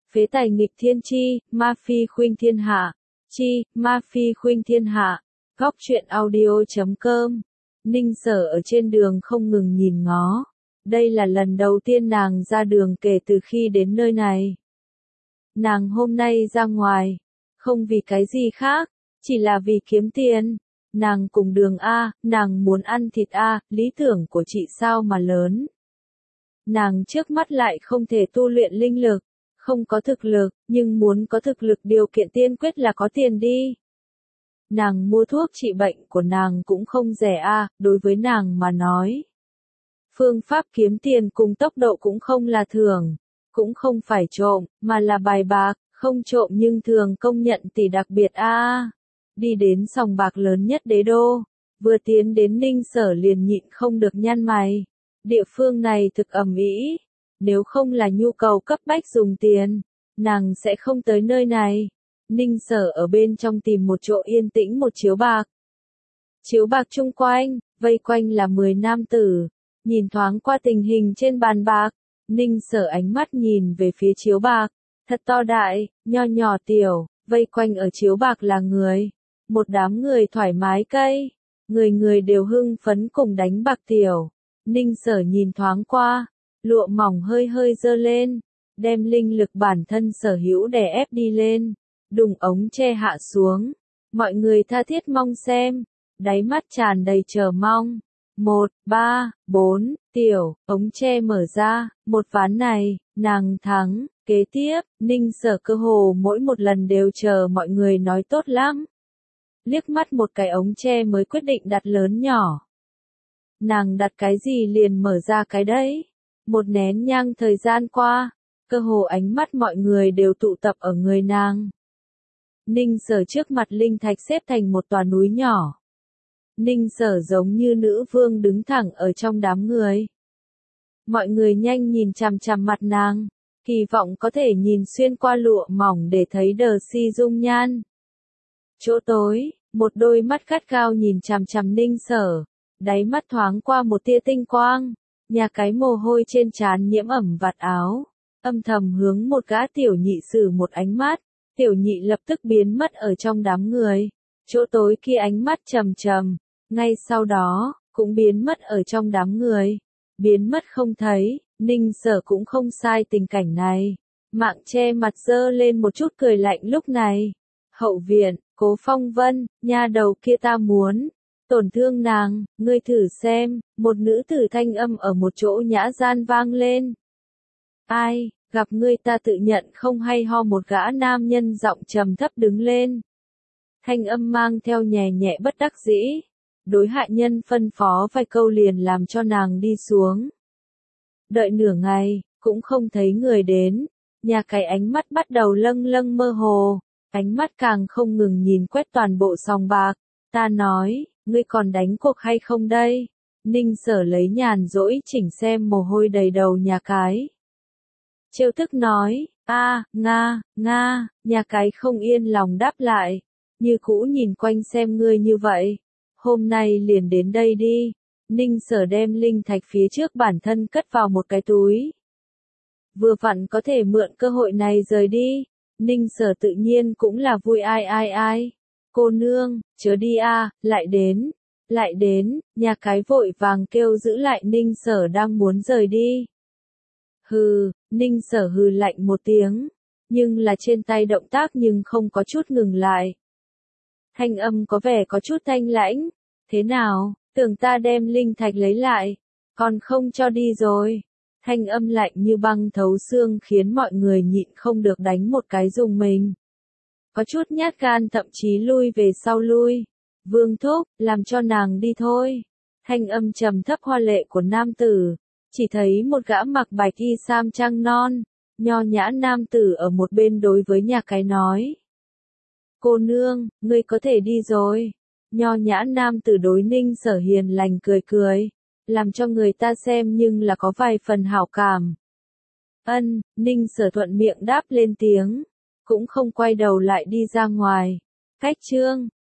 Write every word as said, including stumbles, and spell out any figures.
Phế tài nghịch thiên chi, ma phi khuynh thiên hạ. Chi, ma phi khuynh thiên hạ. Góc truyện audio chấm com. Ninh Sở ở trên đường không ngừng nhìn ngó. Đây là lần đầu tiên nàng ra đường kể từ khi đến nơi này. Nàng hôm nay ra ngoài, không vì cái gì khác, chỉ là vì kiếm tiền. Nàng cùng đường A, nàng muốn ăn thịt A, lý tưởng của chị sao mà lớn. Nàng trước mắt lại không thể tu luyện linh lực, không có thực lực, nhưng muốn có thực lực điều kiện tiên quyết là có tiền đi. Nàng mua thuốc trị bệnh của nàng cũng không rẻ a, đối với nàng mà nói. Phương pháp kiếm tiền cùng tốc độ cũng không là thường, cũng không phải trộm, mà là bài bạc, không trộm nhưng thường công nhận tỷ đặc biệt a. Đi đến sòng bạc lớn nhất đế đô, vừa tiến đến Ninh Sở liền nhịn không được nhăn mày. Địa phương này thực ầm ĩ, nếu không là nhu cầu cấp bách dùng tiền, nàng sẽ không tới nơi này. Ninh Sở ở bên trong tìm một chỗ yên tĩnh một chiếu bạc. Chiếu bạc chung quanh, vây quanh là mười nam tử, nhìn thoáng qua tình hình trên bàn bạc, Ninh Sở ánh mắt nhìn về phía chiếu bạc, thật to đại, nho nhỏ tiểu, vây quanh ở chiếu bạc là người, một đám người thoải mái cây, người người đều hưng phấn cùng đánh bạc tiểu. Ninh Sở nhìn thoáng qua, lụa mỏng hơi hơi dơ lên, đem linh lực bản thân sở hữu đè ép đi lên, đùng ống tre hạ xuống, mọi người tha thiết mong xem, đáy mắt tràn đầy chờ mong. Một, ba, bốn, tiểu, ống tre mở ra, một ván này, nàng thắng, kế tiếp, Ninh Sở cơ hồ mỗi một lần đều chờ mọi người nói tốt lắm. Liếc mắt một cái ống tre mới quyết định đặt lớn nhỏ. Nàng đặt cái gì liền mở ra cái đấy. Một nén nhang thời gian qua, cơ hồ ánh mắt mọi người đều tụ tập ở người nàng. Ninh Sở trước mặt linh thạch xếp thành một tòa núi nhỏ. Ninh Sở giống như nữ vương đứng thẳng ở trong đám người. Mọi người nhanh nhìn chằm chằm mặt nàng, kỳ vọng có thể nhìn xuyên qua lụa mỏng để thấy đờ si dung nhan. Chỗ tối, một đôi mắt gắt gao nhìn chằm chằm Ninh Sở, đáy mắt thoáng qua một tia tinh quang, nhà cái mồ hôi trên trán nhiễm ẩm vạt áo, âm thầm hướng một gã tiểu nhị sử một ánh mắt, tiểu nhị lập tức biến mất ở trong đám người, chỗ tối kia ánh mắt trầm trầm, ngay sau đó, cũng biến mất ở trong đám người, biến mất không thấy. Ninh Sở cũng không sai tình cảnh này, mạng che mặt dơ lên một chút cười lạnh lúc này. Hậu viện, Cố Phong Vân, nha đầu kia ta muốn tổn thương nàng, ngươi thử xem, một nữ tử thanh âm ở một chỗ nhã gian vang lên. Ai, gặp ngươi ta tự nhận không hay ho, một gã nam nhân giọng trầm thấp đứng lên. Thanh âm mang theo nhẹ nhẹ bất đắc dĩ, đối hạ nhân phân phó vài câu liền làm cho nàng đi xuống. Đợi nửa ngày, cũng không thấy người đến, nhà cái ánh mắt bắt đầu lâng lâng mơ hồ, ánh mắt càng không ngừng nhìn quét toàn bộ sòng bạc. Ta nói, ngươi còn đánh cuộc hay không đây? Ninh Sở lấy nhàn rỗi chỉnh xem mồ hôi đầy đầu nhà cái. Trêu tức nói, a, nga, nga, nhà cái không yên lòng đáp lại, như cũ nhìn quanh xem ngươi như vậy. Hôm nay liền đến đây đi. Ninh Sở đem linh thạch phía trước bản thân cất vào một cái túi. Vừa vặn có thể mượn cơ hội này rời đi. Ninh Sở tự nhiên cũng là vui ai ai ai. Cô nương, chớ đi a, lại đến, lại đến, nhà cái vội vàng kêu giữ lại Ninh Sở đang muốn rời đi. Hừ, Ninh Sở hừ lạnh một tiếng, nhưng là trên tay động tác nhưng không có chút ngừng lại. Thanh âm có vẻ có chút thanh lãnh, thế nào, tưởng ta đem linh thạch lấy lại, còn không cho đi rồi. Thanh âm lạnh như băng thấu xương khiến mọi người nhịn không được đánh một cái rùng mình. Có chút nhát gan thậm chí lui về sau lui. Vương thúc, làm cho nàng đi thôi. Thanh âm trầm thấp hoa lệ của nam tử. Chỉ thấy một gã mặc bạch y sam trăng non, nho nhã nam tử ở một bên đối với nhà cái nói. Cô nương, ngươi có thể đi rồi. Nho nhã nam tử đối Ninh Sở hiền lành cười cười, làm cho người ta xem nhưng là có vài phần hảo cảm. Ân, Ninh Sở thuận miệng đáp lên tiếng, cũng không quay đầu lại đi ra ngoài. Cách chương